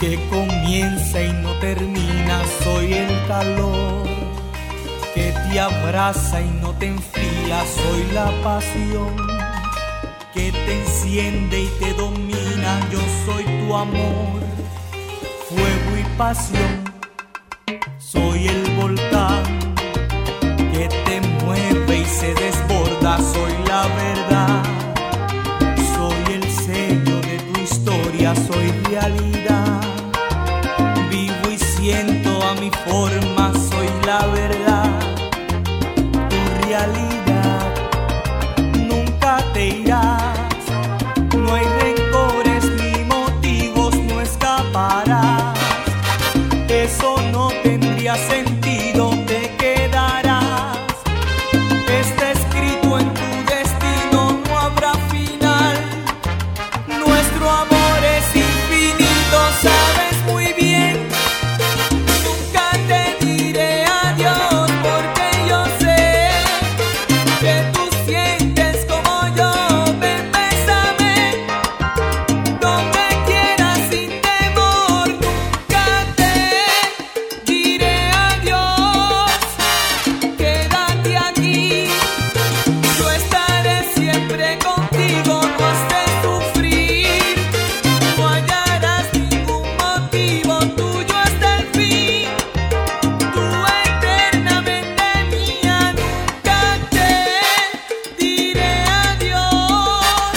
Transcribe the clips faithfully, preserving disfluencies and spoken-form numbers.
que comienza y no termina. Soy el calor que te abraza y no te enfría. Soy la pasión que te enciende y te domina. Yo soy tu amor, fuego y pasión. Soy el volcán que te mueve y se desborda. Soy la verdad, soy el sello de tu historia. Soy realidad, vivo y siento a mi forma. Soy la verdad, tu realidad. Nunca te irás, no hay rencores ni motivos, no escaparás. Eso no tendría sentido, te quedarás. Está escrito en tu destino, no habrá final. Nuestro amor es infinito, sabes muy bien. Nunca te diré adiós porque yo sé que tú sientes como yo. Ven, bésame, donde quieras sin temor. Nunca te diré adiós, quédate aquí. Yo estaré siempre contigo, no has de sufrir. No hallarás ningún motivo, tuyo hasta el fin. Tú eternamente mía, nunca te diré adiós.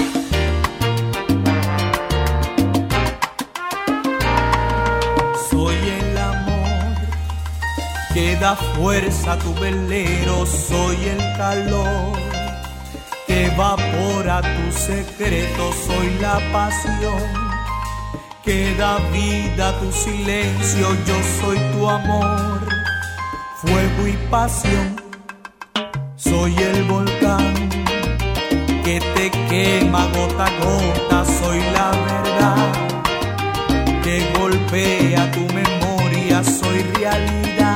Soy el amor que da fuerza a tu velero. Soy el calor que evapora tus secretos. Soy la pasión que da vida a tu silencio. Yo soy tu amor, fuego y pasión. Soy el volcán que te quema gota a gota. Soy la verdad que golpea tu memoria. Soy realidad,